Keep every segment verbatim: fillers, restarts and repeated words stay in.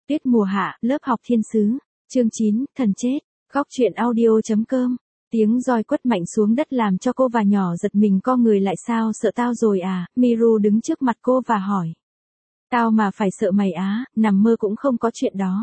Tuyết mùa hạ, lớp học thiên sứ. Chương chín, thần chết. Góc truyện audio.com. Tiếng roi quất mạnh xuống đất làm cho cô và nhỏ giật mình co người lại. Sao, sợ tao rồi à? Miru đứng trước mặt cô và hỏi. Tao mà phải sợ mày á, nằm mơ cũng không có chuyện đó.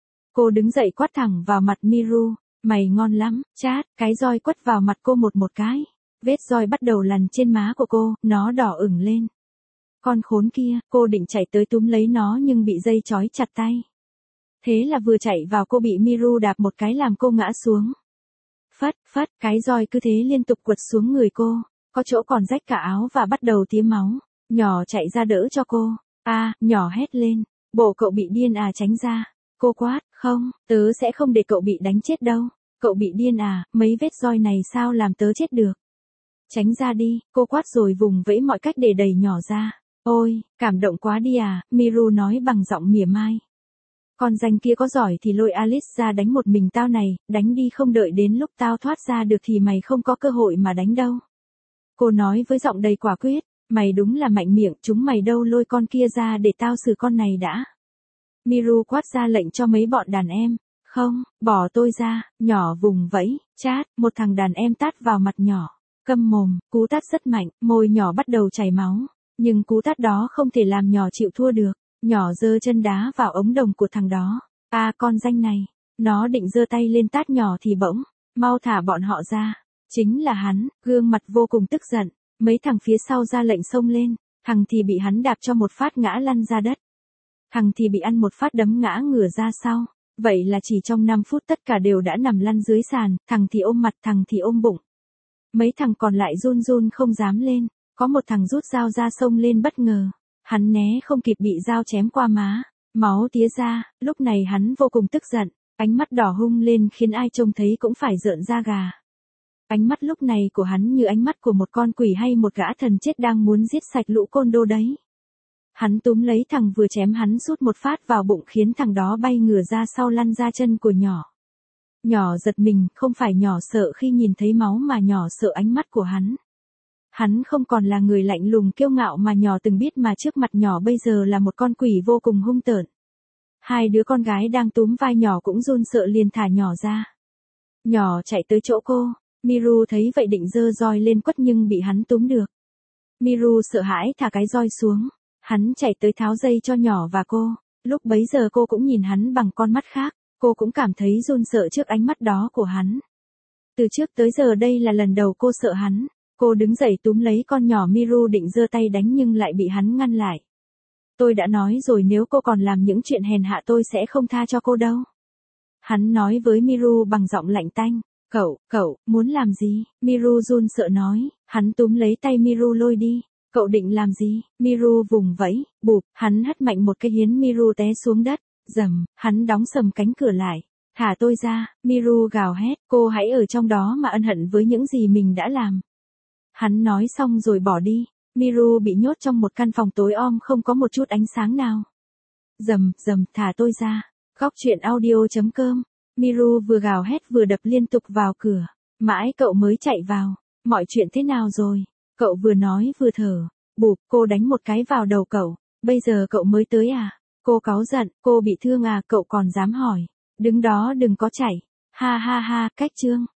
Cô đứng dậy quát thẳng vào mặt Miru. Mày ngon lắm, chát. Cái roi quất vào mặt cô một một cái. Vết roi bắt đầu lằn trên má của cô, nó đỏ ửng lên. Con khốn kia, cô định chạy tới túm lấy nó nhưng bị dây trói chặt tay. Thế là vừa chạy vào cô bị Miru đạp một cái làm cô ngã xuống. Phất, phất, cái roi cứ thế liên tục quật xuống người cô, có chỗ còn rách cả áo và bắt đầu tím máu. Nhỏ chạy ra đỡ cho cô. A, à, nhỏ hét lên. Bộ cậu bị điên à, tránh ra. Cô quát, không, tớ sẽ không để cậu bị đánh chết đâu. Cậu bị điên à, mấy vết roi này sao làm tớ chết được. Tránh ra đi, cô quát rồi vùng vẫy mọi cách để đẩy nhỏ ra. Ôi, cảm động quá đi à, Miru nói bằng giọng mỉa mai. Con danh kia có giỏi thì lôi Alice ra đánh một mình tao này, đánh đi, không đợi đến lúc tao thoát ra được thì mày không có cơ hội mà đánh đâu. Cô nói với giọng đầy quả quyết, mày đúng là mạnh miệng, chúng mày đâu, lôi con kia ra để tao xử con này đã. Miru quát ra lệnh cho mấy bọn đàn em, không, bỏ tôi ra, nhỏ vùng vẫy, chát, một thằng đàn em tát vào mặt nhỏ, câm mồm, cú tát rất mạnh, môi nhỏ bắt đầu chảy máu, nhưng cú tát đó không thể làm nhỏ chịu thua được. Nhỏ giơ chân đá vào ống đồng của thằng đó. A, à, con danh này. Nó định giơ tay lên tát nhỏ thì bỗng, mau thả bọn họ ra. Chính là hắn, gương mặt vô cùng tức giận. Mấy thằng phía sau ra lệnh xông lên. Thằng thì bị hắn đạp cho một phát ngã lăn ra đất. Thằng thì bị ăn một phát đấm ngã ngửa ra sau. Vậy là chỉ trong năm phút tất cả đều đã nằm lăn dưới sàn. Thằng thì ôm mặt, thằng thì ôm bụng. Mấy thằng còn lại run run không dám lên. Có một thằng rút dao ra xông lên bất ngờ. Hắn né không kịp bị dao chém qua má, máu tía ra, lúc này hắn vô cùng tức giận, ánh mắt đỏ hung lên khiến ai trông thấy cũng phải rợn da gà. Ánh mắt lúc này của hắn như ánh mắt của một con quỷ hay một gã thần chết đang muốn giết sạch lũ côn đồ đấy. Hắn túm lấy thằng vừa chém hắn sút một phát vào bụng khiến thằng đó bay ngửa ra sau lăn ra chân của nhỏ. Nhỏ giật mình, không phải nhỏ sợ khi nhìn thấy máu mà nhỏ sợ ánh mắt của hắn. Hắn không còn là người lạnh lùng kiêu ngạo mà nhỏ từng biết mà trước mặt nhỏ bây giờ là một con quỷ vô cùng hung tợn. Hai đứa con gái đang túm vai nhỏ cũng run sợ liền thả nhỏ ra. Nhỏ chạy tới chỗ cô, Miru thấy vậy định giơ roi lên quất nhưng bị hắn túm được. Miru sợ hãi thả cái roi xuống, hắn chạy tới tháo dây cho nhỏ và cô, lúc bấy giờ cô cũng nhìn hắn bằng con mắt khác, cô cũng cảm thấy run sợ trước ánh mắt đó của hắn. Từ trước tới giờ đây là lần đầu cô sợ hắn. Cô đứng dậy túm lấy con nhỏ Miru định giơ tay đánh nhưng lại bị hắn ngăn lại. Tôi đã nói rồi nếu cô còn làm những chuyện hèn hạ tôi sẽ không tha cho cô đâu. Hắn nói với Miru bằng giọng lạnh tanh. Cậu, cậu, muốn làm gì? Miru run sợ nói. Hắn túm lấy tay Miru lôi đi. Cậu định làm gì? Miru vùng vẫy, bụp, hắn hất mạnh một cái hiến Miru té xuống đất. Dầm, hắn đóng sầm cánh cửa lại. Thả tôi ra, Miru gào hét. Cô hãy ở trong đó mà ân hận với những gì mình đã làm. Hắn nói xong rồi bỏ đi. Miru bị nhốt trong một căn phòng tối om không có một chút ánh sáng nào. Dầm, dầm, thả tôi ra. Góc truyện audio.com. Miru vừa gào hét vừa đập liên tục vào cửa. Mãi cậu mới chạy vào. Mọi chuyện thế nào rồi? Cậu vừa nói vừa thở. Bụp, cô đánh một cái vào đầu cậu. Bây giờ cậu mới tới à? Cô cáu giận, cô bị thương à? Cậu còn dám hỏi. Đứng đó đừng có chạy. Ha ha ha, cách chương.